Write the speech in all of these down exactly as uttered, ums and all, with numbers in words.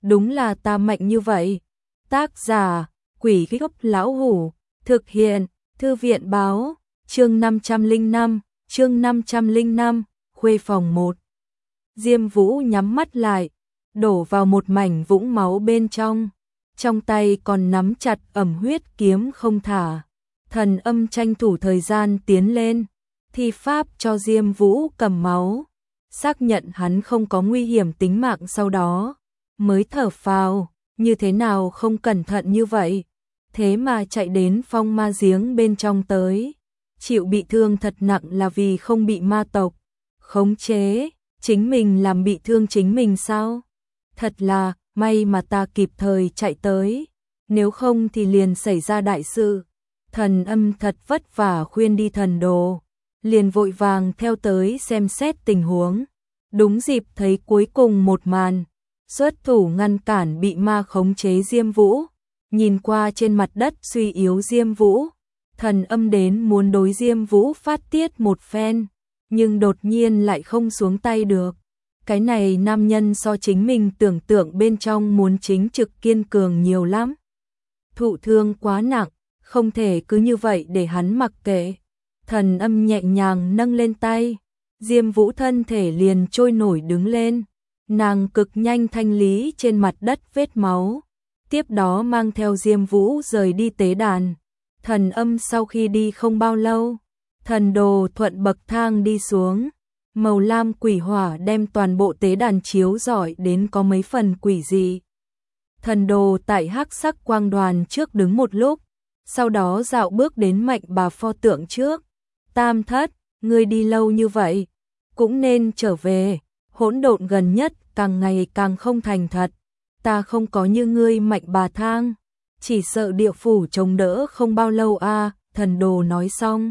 đúng là ta mạnh như vậy. Tác giả, Quỷ Gốc Lão Hủ, thực hiện, Thư viện Báo, chương năm trăm lẻ năm, chương năm trăm lẻ năm, khuê phòng một. Diêm Vũ nhắm mắt lại, đổ vào một mảnh vũng máu bên trong, trong tay còn nắm chặt ẩm huyết kiếm không thả. Thần Âm tranh thủ thời gian tiến lên, thi pháp cho Diêm Vũ cầm máu, xác nhận hắn không có nguy hiểm tính mạng, sau đó mới thở phào, như thế nào không cẩn thận như vậy, thế mà chạy đến phong ma giếng bên trong tới, chịu bị thương thật nặng là vì không bị ma tộc khống chế, chính mình làm bị thương chính mình sao? Thật là may mà ta kịp thời chạy tới, nếu không thì liền xảy ra đại sự. Thần Âm thật vất vả khuyên đi thần đồ, liền vội vàng theo tới xem xét tình huống, đúng dịp thấy cuối cùng một màn, xuất thủ ngăn cản bị ma khống chế Diêm Vũ, nhìn qua trên mặt đất suy yếu Diêm Vũ, Thần Âm đến muốn đối Diêm Vũ phát tiết một phen, nhưng đột nhiên lại không xuống tay được. Cái này nam nhân so chính mình tưởng tượng bên trong muốn chính trực kiên cường nhiều lắm. Thụ thương quá nặng, không thể cứ như vậy để hắn mặc kệ. Thần Âm nhẹ nhàng nâng lên tay, Diêm Vũ thân thể liền trôi nổi đứng lên, nàng cực nhanh thanh lý trên mặt đất vết máu, tiếp đó mang theo Diêm Vũ rời đi tế đàn. Thần Âm sau khi đi không bao lâu, thần đồ thuận bậc thang đi xuống, màu lam quỷ hỏa đem toàn bộ tế đàn chiếu rọi đến có mấy phần quỷ dị. Thần đồ tại hắc sắc quang đoàn trước đứng một lúc, sau đó dạo bước đến Mạnh Bà pho tượng trước. Tam thất, ngươi đi lâu như vậy, cũng nên trở về, hỗn độn gần nhất càng ngày càng không thành thật, ta không có như ngươi Mạnh Bà thang, chỉ sợ địa phủ chống đỡ không bao lâu a. À, thần đồ nói xong,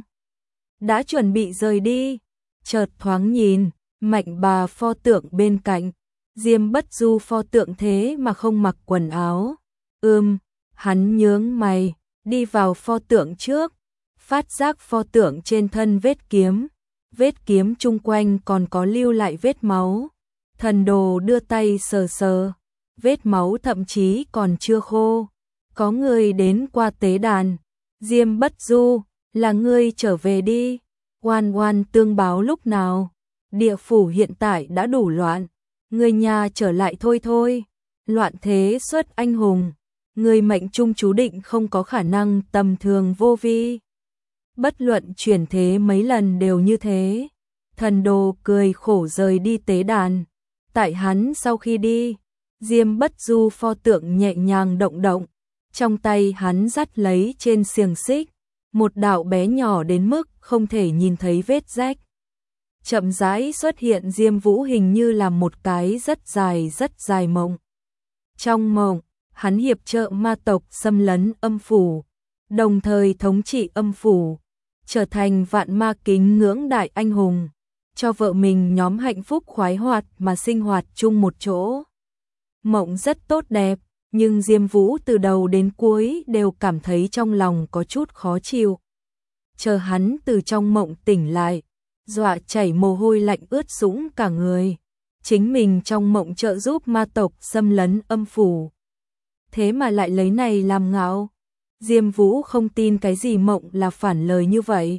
đã chuẩn bị rời đi, chợt thoáng nhìn, Mạnh Bà pho tượng bên cạnh, Diêm Bất Du pho tượng thế mà không mặc quần áo. Ừm, hắn nhướng mày, đi vào pho tượng trước, phát giác pho tượng trên thân vết kiếm, vết kiếm chung quanh còn có lưu lại vết máu. Thần đồ đưa tay sờ sờ, vết máu thậm chí còn chưa khô. Có người đến qua tế đàn. Diêm Bất Du, là ngươi trở về đi. Oan oan tương báo lúc nào? Địa phủ hiện tại đã đủ loạn, người nhà trở lại thôi thôi. Loạn thế xuất anh hùng, người mệnh trung chú định không có khả năng tầm thường vô vi. Bất luận chuyển thế mấy lần đều như thế. Thần đồ cười khổ rời đi tế đàn. Tại hắn sau khi đi, Diêm Bất Du pho tượng nhẹ nhàng động động, trong tay hắn dắt lấy trên xiềng xích một đạo bé nhỏ đến mức không thể nhìn thấy vết rách. Chậm rãi xuất hiện Diêm Vũ hình như là một cái rất dài rất dài mộng. Trong mộng, hắn hiệp trợ ma tộc xâm lấn âm phủ, đồng thời thống trị âm phủ, trở thành vạn ma kính ngưỡng đại anh hùng, cho vợ mình nhóm hạnh phúc khoái hoạt mà sinh hoạt chung một chỗ. Mộng rất tốt đẹp, nhưng Diêm Vũ từ đầu đến cuối đều cảm thấy trong lòng có chút khó chịu. Chờ hắn từ trong mộng tỉnh lại, dọa chảy mồ hôi lạnh ướt sũng cả người. Chính mình trong mộng trợ giúp ma tộc xâm lấn âm phủ, thế mà lại lấy này làm ngạo. Diêm Vũ không tin cái gì mộng là phản lời như vậy,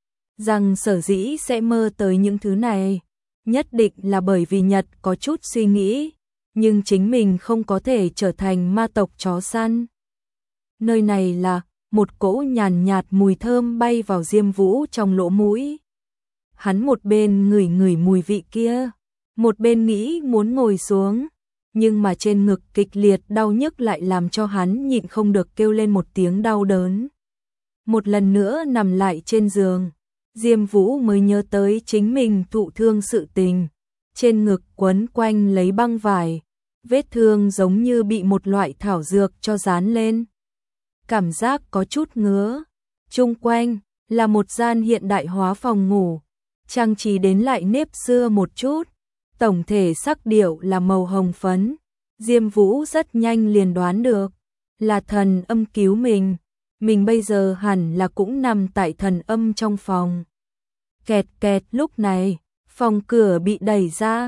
rằng sở dĩ sẽ mơ tới những thứ này, nhất định là bởi vì Nhật có chút suy nghĩ, nhưng chính mình không có thể trở thành ma tộc chó săn. Nơi này là, một cỗ nhàn nhạt mùi thơm bay vào Diêm Vũ trong lỗ mũi. Hắn một bên ngửi ngửi mùi vị kia, một bên nghĩ muốn ngồi xuống, nhưng mà trên ngực kịch liệt đau nhức lại làm cho hắn nhịn không được kêu lên một tiếng đau đớn. Một lần nữa nằm lại trên giường, Diêm Vũ mới nhớ tới chính mình thụ thương sự tình, trên ngực quấn quanh lấy băng vải, vết thương giống như bị một loại thảo dược cho dán lên. Cảm giác có chút ngứa. Chung quanh là một gian hiện đại hóa phòng ngủ, trang trí đến lại nếp xưa một chút, tổng thể sắc điệu là màu hồng phấn. Diêm Vũ rất nhanh liền đoán được, là Thần Âm cứu mình, mình bây giờ hẳn là cũng nằm tại Thần Âm trong phòng. Kẹt kẹt, lúc này, phòng cửa bị đẩy ra,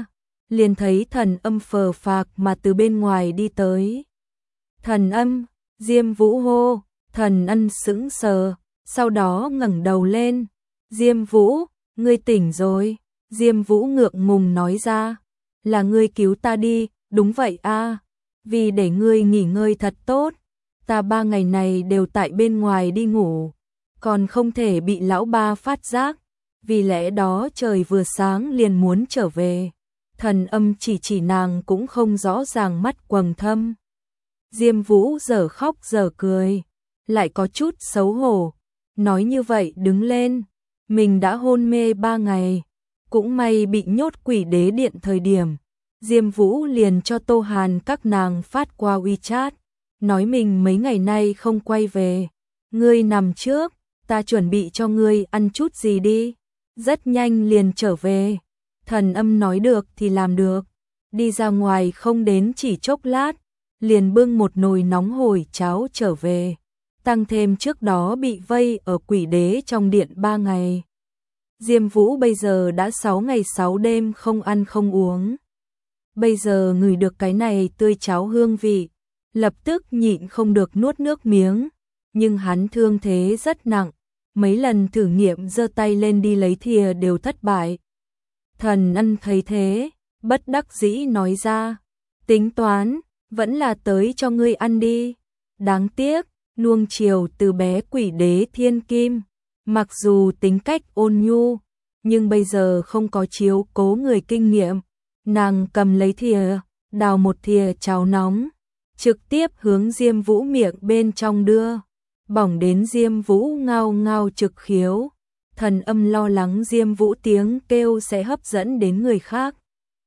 liền thấy Thần Âm phờ phạc mà từ bên ngoài đi tới. Thần Âm, Diêm Vũ hô, Thần Ân sững sờ, sau đó ngẩng đầu lên. Diêm Vũ, ngươi tỉnh rồi. Diêm Vũ ngượng ngùng nói ra, là ngươi cứu ta đi. Đúng vậy a, vì để ngươi nghỉ ngơi thật tốt, ta ba ngày này đều tại bên ngoài đi ngủ, còn không thể bị lão ba phát giác, vì lẽ đó trời vừa sáng liền muốn trở về. Thần Âm chỉ chỉ nàng cũng không rõ ràng mắt quầng thâm. Diêm Vũ giờ khóc giờ cười, lại có chút xấu hổ, nói như vậy đứng lên, mình đã hôn mê ba ngày, cũng may bị nhốt Quỷ Đế Điện thời điểm. Diêm Vũ liền cho Tô Hàn các nàng phát qua WeChat, nói mình mấy ngày nay không quay về. Ngươi nằm trước, ta chuẩn bị cho ngươi ăn chút gì đi, rất nhanh liền trở về. Thần Âm nói được thì làm được, đi ra ngoài không đến chỉ chốc lát, liền bưng một nồi nóng hổi cháo trở về, tăng thêm trước đó bị vây ở Quỷ Đế trong điện ba ngày. Diêm Vũ bây giờ đã sáu ngày sáu đêm không ăn không uống. Bây giờ ngửi được cái này tươi cháo hương vị, lập tức nhịn không được nuốt nước miếng, nhưng hắn thương thế rất nặng, mấy lần thử nghiệm giơ tay lên đi lấy thìa đều thất bại. Thần Ân thấy thế, bất đắc dĩ nói ra, tính toán, vẫn là tới cho ngươi ăn đi. Đáng tiếc, nuông chiều từ bé Quỷ Đế Thiên Kim, mặc dù tính cách ôn nhu, nhưng bây giờ không có chiếu cố người kinh nghiệm. Nàng cầm lấy thìa, đào một thìa cháo nóng, trực tiếp hướng Diêm Vũ miệng bên trong đưa, bỏng đến Diêm Vũ ngao ngao trực khiếu. Thần Âm lo lắng Diêm Vũ tiếng kêu sẽ hấp dẫn đến người khác,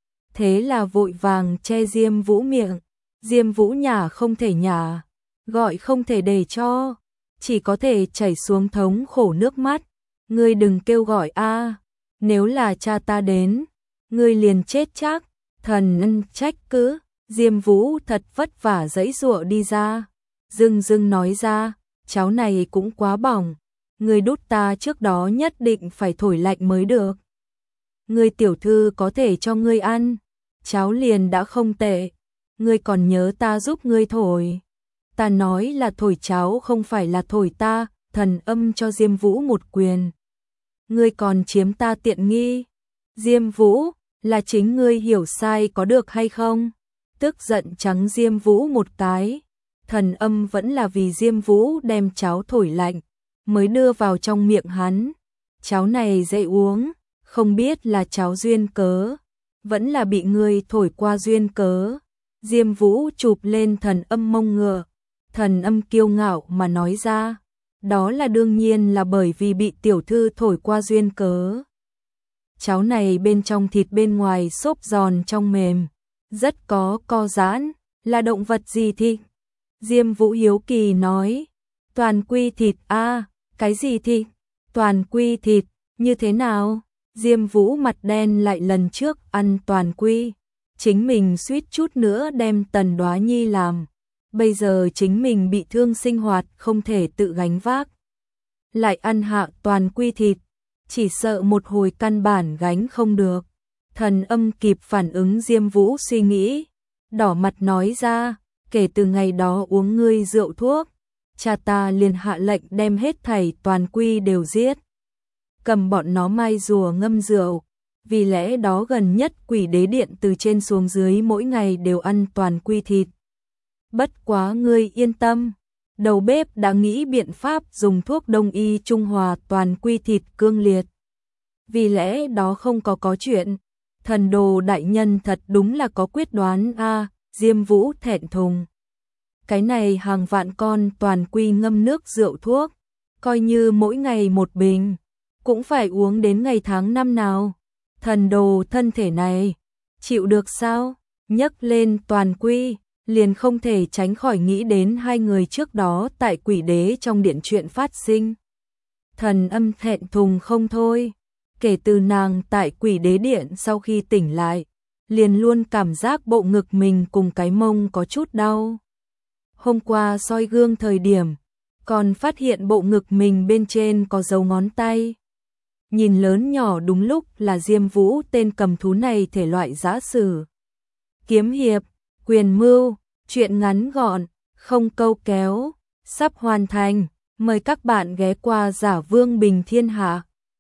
thế là vội vàng che Diêm Vũ miệng. Diêm Vũ nhả không thể nhả, gọi không thể để cho, chỉ có thể chảy xuống thống khổ nước mắt. Ngươi đừng kêu gọi a, nếu là cha ta đến, ngươi liền chết chắc. Thần Ân trách cứ. Diêm Vũ thật vất vả giãy giụa đi ra, dưng dưng nói ra, cháo này cũng quá bỏng, ngươi đút ta trước đó nhất định phải thổi lạnh mới được. Ngươi tiểu thư có thể cho ngươi ăn, cháo liền đã không tệ, ngươi còn nhớ ta giúp ngươi thổi. Ta nói là thổi cháo không phải là thổi ta. Thần Âm cho Diêm Vũ một quyền. Ngươi còn chiếm ta tiện nghi. Diêm Vũ, là chính ngươi hiểu sai có được hay không? Tức giận trắng Diêm Vũ một cái. Thần Âm vẫn là vì Diêm Vũ đem cháo thổi lạnh, mới đưa vào trong miệng hắn. Cháo này dễ uống, không biết là cháo duyên cớ, vẫn là bị ngươi thổi qua duyên cớ. Diêm Vũ chụp lên Thần Âm mông ngựa. Thần Âm kiêu ngạo mà nói ra, đó là đương nhiên là bởi vì bị tiểu thư thổi qua duyên cớ. Cháo này bên trong thịt bên ngoài xốp giòn trong mềm, rất có co giãn, là động vật gì thịt? Diêm Vũ hiếu kỳ nói, toàn quy thịt a. Cái gì thịt? Toàn quy thịt, như thế nào? Diêm Vũ mặt đen lại, lần trước ăn toàn quy, chính mình suýt chút nữa đem Tần Đoá Nhi làm, bây giờ chính mình bị thương sinh hoạt không thể tự gánh vác, lại ăn hạ toàn quy thịt, chỉ sợ một hồi căn bản gánh không được. Thần Âm kịp phản ứng Diêm Vũ suy nghĩ, đỏ mặt nói ra, kể từ ngày đó uống ngươi rượu thuốc, cha ta liền hạ lệnh đem hết thảy toàn quy đều giết, cầm bọn nó mai rùa ngâm rượu, vì lẽ đó gần nhất Quỷ Đế Điện từ trên xuống dưới mỗi ngày đều ăn toàn quy thịt. Bất quá ngươi yên tâm, đầu bếp đã nghĩ biện pháp dùng thuốc đông y trung hòa toàn quy thịt cương liệt, vì lẽ đó không có có chuyện. Thần đồ đại nhân thật đúng là có quyết đoán a. À, Diêm Vũ thẹn thùng. Cái này hàng vạn con toàn quy ngâm nước rượu thuốc, coi như mỗi ngày một bình, cũng phải uống đến ngày tháng năm nào. Thần đồ thân thể này, chịu được sao? Nhấc lên toàn quy, liền không thể tránh khỏi nghĩ đến hai người trước đó tại Quỷ Đế trong điện chuyện phát sinh. Thần Âm thẹn thùng không thôi. Kể từ nàng tại Quỷ Đế Điện sau khi tỉnh lại, liền luôn cảm giác bộ ngực mình cùng cái mông có chút đau. Hôm qua soi gương thời điểm, còn phát hiện bộ ngực mình bên trên có dấu ngón tay. nhìn lớn nhỏ đúng lúc là Diêm Vũ, tên cầm thú này thể loại giã sử, kiếm hiệp, quyền mưu, truyện ngắn gọn, không câu kéo, sắp hoàn thành. Mời các bạn ghé qua Giả Vương Bình Thiên Hạ.